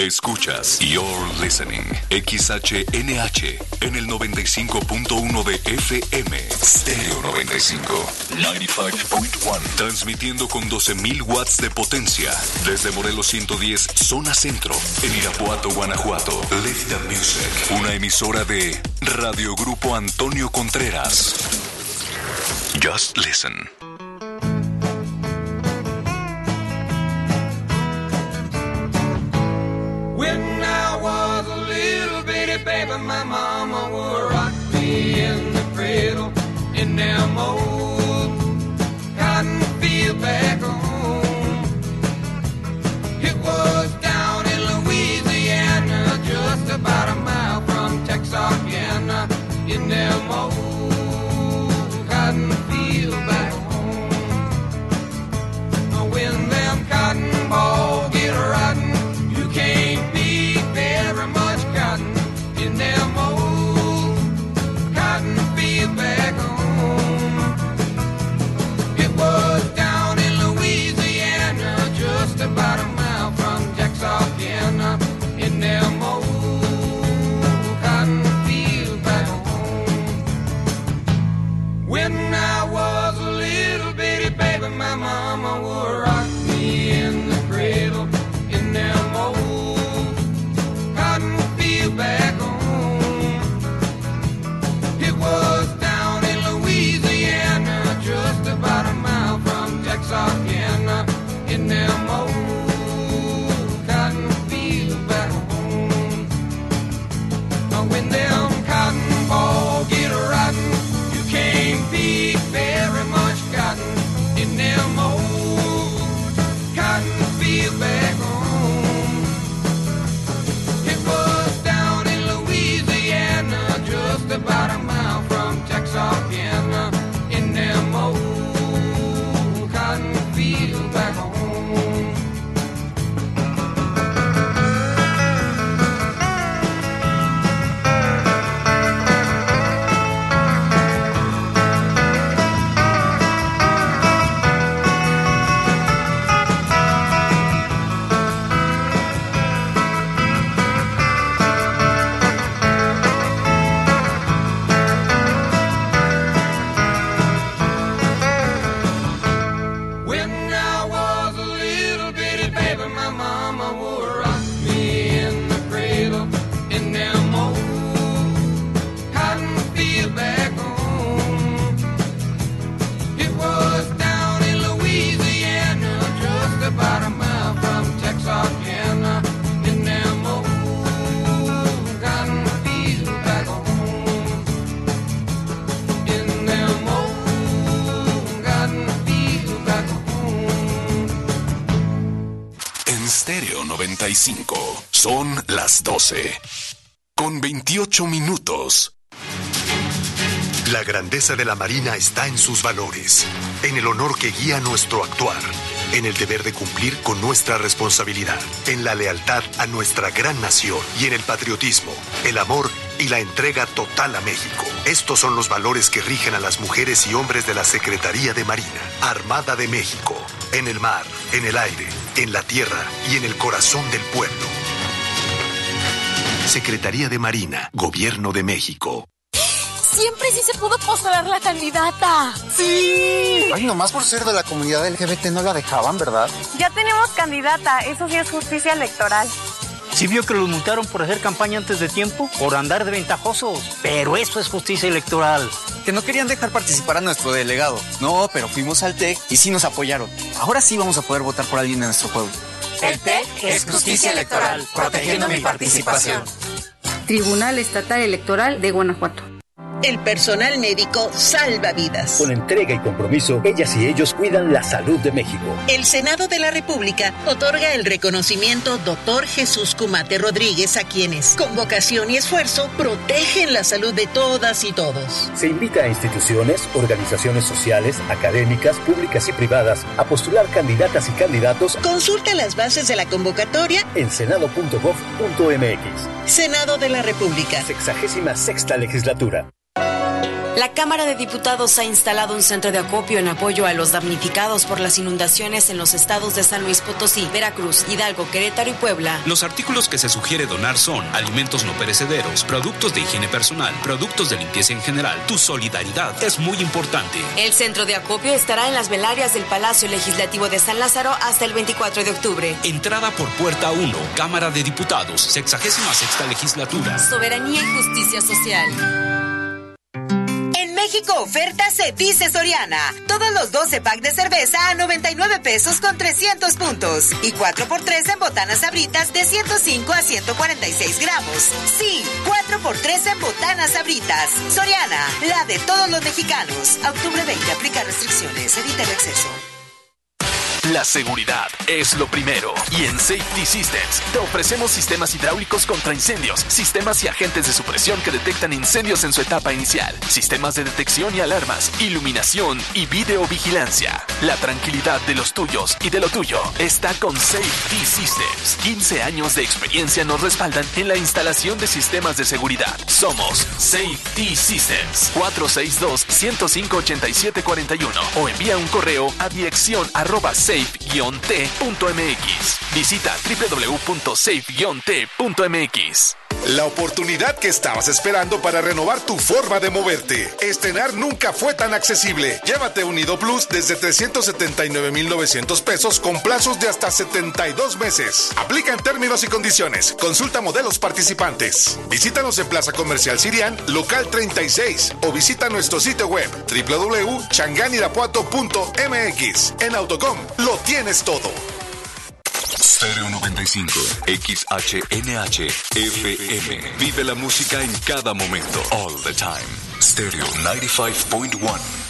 Escuchas You're Listening XHNH en el 95.1 de FM. Stereo 95.1. Transmitiendo con 12.000 watts de potencia desde Morelos 110, zona centro, en Irapuato, Guanajuato. Live the Music. Una emisora de Radio Grupo Antonio Contreras. Just listen. When I was a little bitty baby, my mama would rock me in the cradle in them old cotton field back home. It was down in Louisiana, just about a mile from Texarkana, in them old cotton field back home. When them cotton balls get rotten, you can't be very much cotton in them old cotton field back home. It was down in Louisiana, just about a mile from Texarkana, in them old cotton field back home. When I was a little bitty baby, my mama would rock me in the cradle in them old cotton field back home. It was down in Louisiana, just about a mile from Texarkana, in them old cotton field back home. When them cotton balls get rotten, you can't be very much cotton in them old cotton field back home. It was down in Louisiana, just about a mile from Texarkana, in them old cotton field back home. When I was a little bitty baby, my mama would rock me in the cradle in them old cotton field back home. It was down in Louisiana, just about a mile from Texarkana, in them old cotton field back home. In them old cotton field back home. En Stereo 95 son las 12 con 28 minutos. La grandeza de la Marina está en sus valores, en el honor que guía nuestro actuar, en el deber de cumplir con nuestra responsabilidad, en la lealtad a nuestra gran nación y en el patriotismo, el amor y la entrega total a México. Estos son los valores que rigen a las mujeres y hombres de la Secretaría de Marina, Armada de México, en el mar, en el aire, en la tierra y en el corazón del pueblo. Secretaría de Marina, Gobierno de México. Siempre sí se pudo postular la candidata. ¡Sí! Ay, nomás por ser de la comunidad LGBT no la dejaban, ¿verdad? Ya tenemos candidata, eso sí es justicia electoral. ¿Sí vio que los multaron por hacer campaña antes de tiempo? Por andar de ventajosos. Pero eso es justicia electoral. Que no querían dejar participar a nuestro delegado. No, pero fuimos al TEC y sí nos apoyaron. Ahora sí vamos a poder votar por alguien de nuestro pueblo. El TEC es justicia electoral, protegiendo mi participación. Tribunal Estatal Electoral de Guanajuato. El personal médico salva vidas. Con entrega y compromiso, ellas y ellos cuidan la salud de México. El Senado de la República otorga el reconocimiento Dr. Jesús Cumate Rodríguez a quienes, con vocación y esfuerzo, protegen la salud de todas y todos. Se invita a instituciones, organizaciones sociales, académicas, públicas y privadas a postular candidatas y candidatos. Consulta las bases de la convocatoria en senado.gov.mx. Senado de la República. 66ª legislatura. La Cámara de Diputados ha instalado un centro de acopio en apoyo a los damnificados por las inundaciones en los estados de San Luis Potosí, Veracruz, Hidalgo, Querétaro y Puebla. Los artículos que se sugiere donar son alimentos no perecederos, productos de higiene personal, productos de limpieza en general. Tu solidaridad es muy importante. El centro de acopio estará en las velarias del Palacio Legislativo de San Lázaro hasta el 24 de octubre. Entrada por puerta 1, Cámara de Diputados, 66ª Legislatura. Soberanía y justicia social. México oferta se dice Soriana. Todos los 12 packs de cerveza a 99 pesos con 300 puntos. Y 4x3 en botanas Sabritas de 105 a 146 gramos. Sí, 4x3 en botanas Sabritas. Soriana, la de todos los mexicanos. Octubre 20, aplica restricciones, evita el exceso. La seguridad es lo primero. Y en Safety Systems te ofrecemos sistemas hidráulicos contra incendios, sistemas y agentes de supresión que detectan incendios en su etapa inicial, sistemas de detección y alarmas, iluminación y videovigilancia. La tranquilidad de los tuyos y de lo tuyo está con Safety Systems. 15 años de experiencia nos respaldan en la instalación de sistemas de seguridad. Somos Safety Systems. 462-105-8741 o envía un correo a dirección@safe-t.mx. Visita www.safe-t.mx. La oportunidad que estabas esperando para renovar tu forma de moverte. Estrenar nunca fue tan accesible. Llévate un Nido Plus desde 379,900 pesos con plazos de hasta 72 meses. Aplican términos y condiciones. Consulta modelos participantes. Visítanos en Plaza Comercial Sirián, local 36, o visita nuestro sitio web www.changanirapuato.mx. En Autocom lo tienes todo. Stereo 95, XHNH, FM. Vive la música en cada momento. All the time. Stereo 95.1.